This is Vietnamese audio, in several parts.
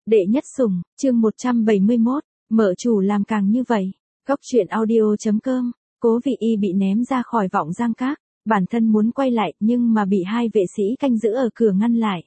Đệ nhất sủng, chương 171, mợ chủ làm càng như vậy. Góc truyện audio.com, Cố Vị Y bị ném ra khỏi Vọng Giang Các, bản thân muốn quay lại nhưng mà bị hai vệ sĩ canh giữ ở cửa ngăn lại.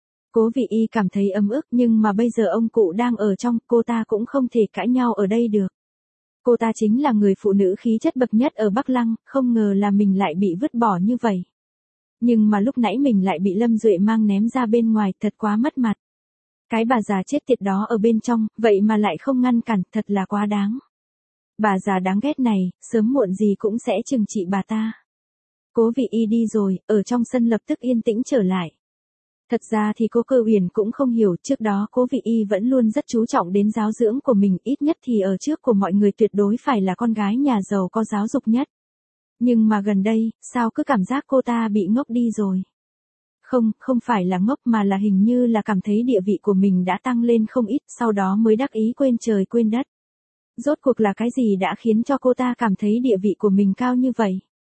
Cố Vị Y cảm thấy ấm ức nhưng mà bây giờ ông cụ đang ở trong, cô ta cũng không thể cãi nhau ở đây được. Cô ta chính là người phụ nữ khí chất bậc nhất ở Bắc Lăng, không ngờ là mình lại bị vứt bỏ như vậy. Nhưng mà lúc nãy mình lại bị Lâm Duệ mang ném ra bên ngoài, thật quá mất mặt. Cái bà già chết tiệt đó ở bên trong, vậy mà lại không ngăn cản, thật là quá đáng. Bà già đáng ghét này, sớm muộn gì cũng sẽ trừng trị bà ta. Cố Vị Y đi rồi, ở trong sân lập tức yên tĩnh trở lại. Thật ra thì cô Cơ Uyển cũng không hiểu, trước đó Cố Vị Y vẫn luôn rất chú trọng đến giáo dưỡng của mình, ít nhất thì ở trước của mọi người tuyệt đối phải là con gái nhà giàu có giáo dục nhất. Nhưng mà gần đây, sao cứ cảm giác cô ta bị ngốc đi rồi. Không phải là ngốc mà là hình như là cảm thấy địa vị của mình đã tăng lên không ít, sau đó mới đắc ý quên trời quên đất. Rốt cuộc là cái gì đã khiến cho cô ta cảm thấy địa vị của mình cao như vậy?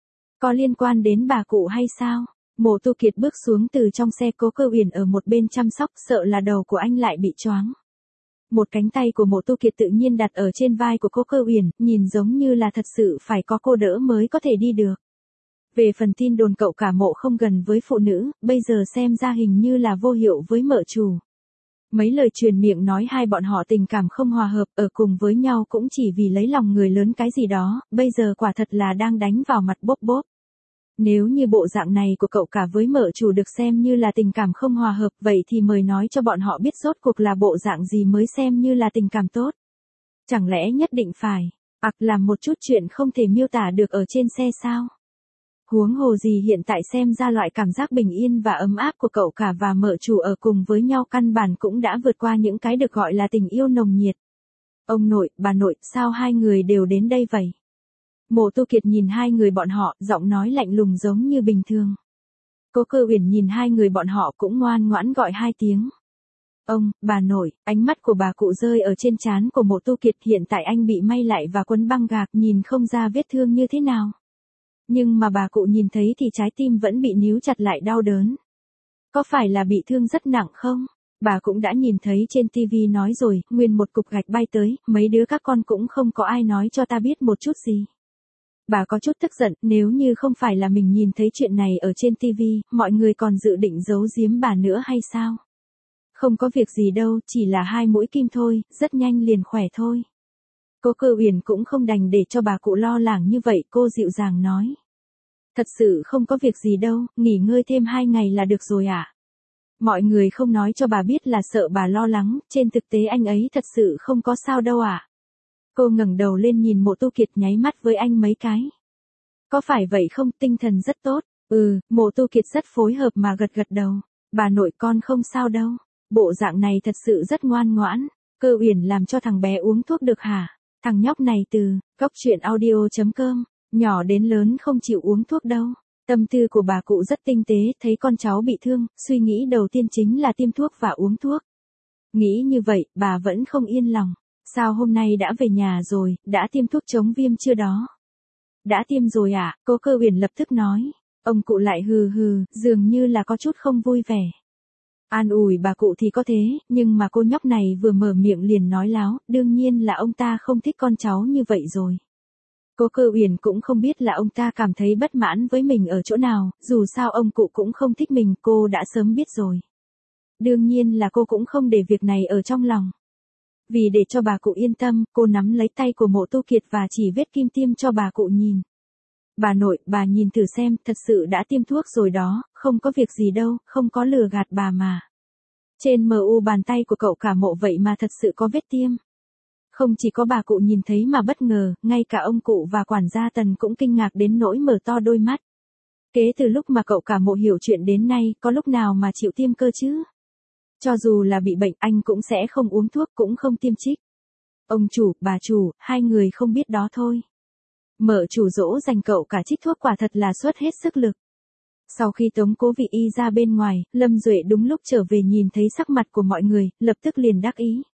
Có liên quan đến bà cụ hay sao? Mộ Tu Kiệt bước xuống từ trong xe, Cố Cơ Uyển ở một bên chăm sóc, sợ là đầu của anh lại bị choáng. Một cánh tay của Mộ Tu Kiệt tự nhiên đặt ở trên vai của Cố Cơ Uyển, nhìn giống như là thật sự phải có cô đỡ mới có thể đi được. Về phần tin đồn cậu cả Mộ không gần với phụ nữ, bây giờ xem ra hình như là vô hiệu với mợ chủ. Mấy lời truyền miệng nói hai bọn họ tình cảm không hòa hợp, ở cùng với nhau cũng chỉ vì lấy lòng người lớn cái gì đó, bây giờ quả thật là đang đánh vào mặt bốp bốp. Nếu như bộ dạng này của cậu cả với mợ chủ được xem như là tình cảm không hòa hợp, vậy thì mời nói cho bọn họ biết rốt cuộc là bộ dạng gì mới xem như là tình cảm tốt. Chẳng lẽ nhất định phải, làm một chút chuyện không thể miêu tả được ở trên xe sao? Huống hồ gì hiện tại xem ra loại cảm giác bình yên và ấm áp của cậu cả và mợ chủ ở cùng với nhau căn bản cũng đã vượt qua những cái được gọi là tình yêu nồng nhiệt. Ông nội, bà nội, sao hai người đều đến đây vậy? Mộ Tu Kiệt nhìn hai người bọn họ, giọng nói lạnh lùng giống như bình thường. Cố Cơ Uyển nhìn hai người bọn họ cũng ngoan ngoãn gọi hai tiếng. Ông, bà nội, ánh mắt của bà cụ rơi ở trên trán của Mộ Tu Kiệt, hiện tại anh bị may lại và quấn băng gạc, nhìn không ra vết thương như thế nào. Nhưng mà bà cụ nhìn thấy thì trái tim vẫn bị níu chặt lại đau đớn. Có phải là bị thương rất nặng không? Bà cũng đã nhìn thấy trên tivi nói rồi, nguyên một cục gạch bay tới, mấy đứa các con cũng không có ai nói cho ta biết một chút gì. Bà có chút tức giận, nếu như không phải là mình nhìn thấy chuyện này ở trên tivi, mọi người còn dự định giấu giếm bà nữa hay sao? Không có việc gì đâu, chỉ là 2 mũi kim thôi, rất nhanh liền khỏe thôi. Cố Cơ Uyển cũng không đành để cho bà cụ lo lắng như vậy, cô dịu dàng nói. Thật sự không có việc gì đâu, nghỉ ngơi thêm 2 ngày là được rồi ạ. Mọi người không nói cho bà biết là sợ bà lo lắng, trên thực tế anh ấy thật sự không có sao đâu ạ. Cô ngẩng đầu lên nhìn Mộ Tu Kiệt, nháy mắt với anh mấy cái. Có phải vậy không, tinh thần rất tốt. Mộ Tu Kiệt rất phối hợp mà gật gật đầu. Bà nội con không sao đâu. Bộ dạng này thật sự rất ngoan ngoãn. Cơ Uyển làm cho thằng bé uống thuốc được hả? Thằng nhóc này từ góc truyện audio.com, nhỏ đến lớn không chịu uống thuốc đâu. Tâm tư của bà cụ rất tinh tế, thấy con cháu bị thương, suy nghĩ đầu tiên chính là tiêm thuốc và uống thuốc. Nghĩ như vậy, bà vẫn không yên lòng. Sao hôm nay đã về nhà rồi, đã tiêm thuốc chống viêm chưa đó? Đã tiêm rồi ạ, Cố Cơ Uyển lập tức nói. Ông cụ lại hừ hừ, dường như là có chút không vui vẻ. An ủi bà cụ thì có thế, nhưng mà cô nhóc này vừa mở miệng liền nói láo, đương nhiên là ông ta không thích con cháu như vậy rồi. Cố Cơ Uyển cũng không biết là ông ta cảm thấy bất mãn với mình ở chỗ nào, dù sao ông cụ cũng không thích mình, cô đã sớm biết rồi. Đương nhiên là cô cũng không để việc này ở trong lòng. Vì để cho bà cụ yên tâm, cô nắm lấy tay của Mộ Tu Kiệt và chỉ vết kim tiêm cho bà cụ nhìn. Bà nội, bà nhìn thử xem, thật sự đã tiêm thuốc rồi đó, không có việc gì đâu, không có lừa gạt bà mà. Trên mu bàn tay của cậu cả Mộ vậy mà thật sự có vết tiêm. Không chỉ có bà cụ nhìn thấy mà bất ngờ, ngay cả ông cụ và quản gia Tần cũng kinh ngạc đến nỗi mở to đôi mắt. Kế từ lúc mà cậu cả Mộ hiểu chuyện đến nay, có lúc nào mà chịu tiêm cơ chứ? Cho dù là bị bệnh, anh cũng sẽ không uống thuốc, cũng không tiêm chích. Ông chủ, bà chủ, hai người không biết đó thôi. Mợ chủ dỗ dành cậu cả chích thuốc quả thật là xuất hết sức lực. Sau khi tống Cố Vị Y ra bên ngoài, Lâm Duệ đúng lúc trở về nhìn thấy sắc mặt của mọi người, lập tức liền đắc ý.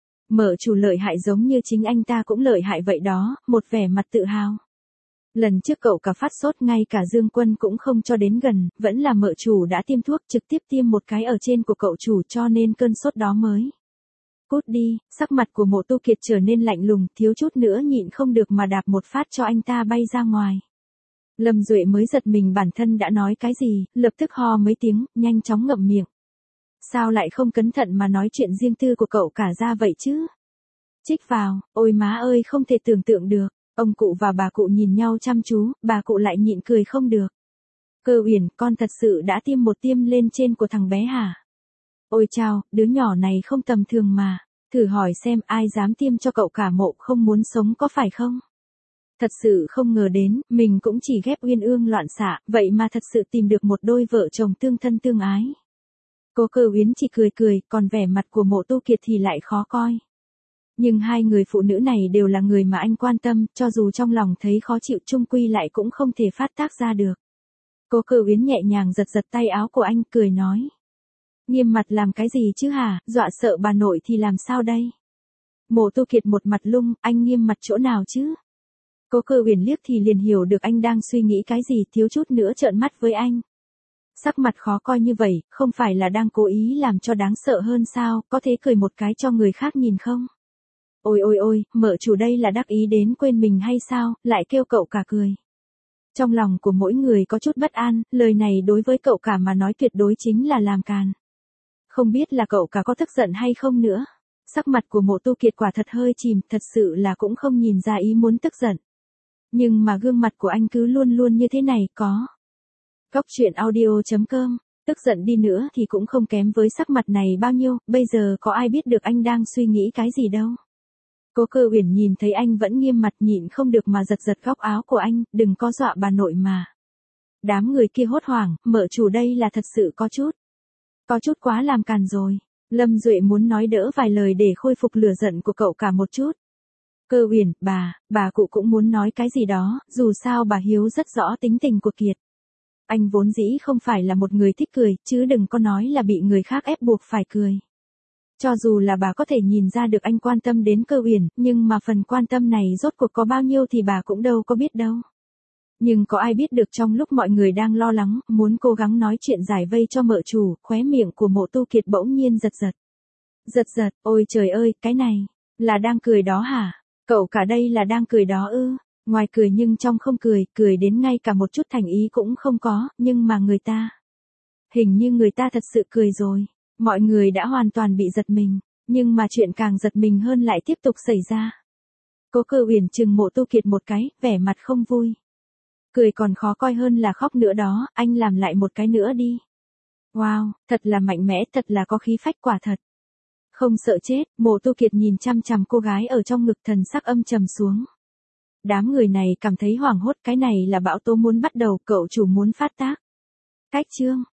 Mợ chủ lợi hại giống như chính anh ta cũng lợi hại vậy đó, một vẻ mặt tự hào. Lần trước cậu cả phát sốt ngay cả Dương Quân cũng không cho đến gần, vẫn là mợ chủ đã tiêm thuốc trực tiếp tiêm một cái ở trên của cậu chủ cho nên cơn sốt đó mới Cút đi, sắc mặt của Mộ Tu Kiệt trở nên lạnh lùng, thiếu chút nữa nhịn không được mà đạp một phát cho anh ta bay ra ngoài. Lâm Duệ mới giật mình bản thân đã nói cái gì, lập tức ho mấy tiếng, nhanh chóng ngậm miệng. Sao lại không cẩn thận mà nói chuyện riêng tư của cậu cả ra vậy chứ? Trích vào, ôi má ơi không thể tưởng tượng được. Ông cụ và bà cụ nhìn nhau chăm chú, bà cụ lại nhịn cười không được. Cơ Uyển, con thật sự đã tiêm một tiêm lên trên của thằng bé hả? Ôi chao, đứa nhỏ này không tầm thường mà. Thử hỏi xem ai dám tiêm cho cậu cả Mộ không muốn sống có phải không? Thật sự không ngờ đến, mình cũng chỉ ghép uyên ương loạn xạ, vậy mà thật sự tìm được một đôi vợ chồng tương thân tương ái. Cô Cơ Uyển chỉ cười cười, còn vẻ mặt của Mộ Tu Kiệt thì lại khó coi. Nhưng hai người phụ nữ này đều là người mà anh quan tâm, cho dù trong lòng thấy khó chịu chung quy lại cũng không thể phát tác ra được. Cô Cơ Uyển nhẹ nhàng giật giật tay áo của anh, cười nói. Nghiêm mặt làm cái gì chứ hả, dọa sợ bà nội thì làm sao đây? Mộ Tu Kiệt một mặt lung, anh nghiêm mặt chỗ nào chứ? Cô Cơ Uyển liếc thì liền hiểu được anh đang suy nghĩ cái gì, thiếu chút nữa trợn mắt với anh. Sắc mặt khó coi như vậy, không phải là đang cố ý làm cho đáng sợ hơn sao, có thể cười một cái cho người khác nhìn không? Ôi ôi ôi, mợ chủ đây là đắc ý đến quên mình hay sao, lại kêu cậu cả cười. Trong lòng của mỗi người có chút bất an, lời này đối với cậu cả mà nói tuyệt đối chính là làm càn. Không biết là cậu cả có tức giận hay không nữa. Sắc mặt của Mộ Tu Kiệt quả thật hơi chìm, thật sự là cũng không nhìn ra ý muốn tức giận. Nhưng mà gương mặt của anh cứ luôn luôn như thế này có. Góc truyện audio.com, tức giận đi nữa thì cũng không kém với sắc mặt này bao nhiêu, bây giờ có ai biết được anh đang suy nghĩ cái gì đâu. Cô Cơ Uyển nhìn thấy anh vẫn nghiêm mặt nhịn không được mà giật giật góc áo của anh, đừng có dọa bà nội mà. Đám người kia hốt hoảng, mợ chủ đây là thật sự có chút quá làm càn rồi. Lâm Duệ muốn nói đỡ vài lời để khôi phục lửa giận của cậu cả một chút. Cơ Uyển, bà cụ cũng muốn nói cái gì đó, dù sao bà Hiếu rất rõ tính tình của Kiệt. Anh vốn dĩ không phải là một người thích cười, chứ đừng có nói là bị người khác ép buộc phải cười. Cho dù là bà có thể nhìn ra được anh quan tâm đến Cơ Uyển, nhưng mà phần quan tâm này rốt cuộc có bao nhiêu thì bà cũng đâu có biết đâu. Nhưng có ai biết được trong lúc mọi người đang lo lắng, muốn cố gắng nói chuyện giải vây cho mợ chủ, khóe miệng của Mộ Tu Kiệt bỗng nhiên giật giật. Giật giật, ôi trời ơi, cái này, là đang cười đó hả? Cậu cả đây là đang cười đó ư? Ngoài cười nhưng trong không cười, cười đến ngay cả một chút thành ý cũng không có, nhưng mà hình như người ta thật sự cười rồi. Mọi người đã hoàn toàn bị giật mình, nhưng mà chuyện càng giật mình hơn lại tiếp tục xảy ra. Cô Cơ Uyển chừng Mộ Tu Kiệt một cái, vẻ mặt không vui. Cười còn khó coi hơn là khóc nữa đó, anh làm lại một cái nữa đi. Wow, thật là mạnh mẽ, thật là có khí phách quả thật. Không sợ chết, Mộ Tu Kiệt nhìn chăm chằm cô gái ở trong ngực, thần sắc âm trầm xuống. Đám người này cảm thấy hoảng hốt, cái này là bão tố muốn bắt đầu, cậu chủ muốn phát tác. Cách chương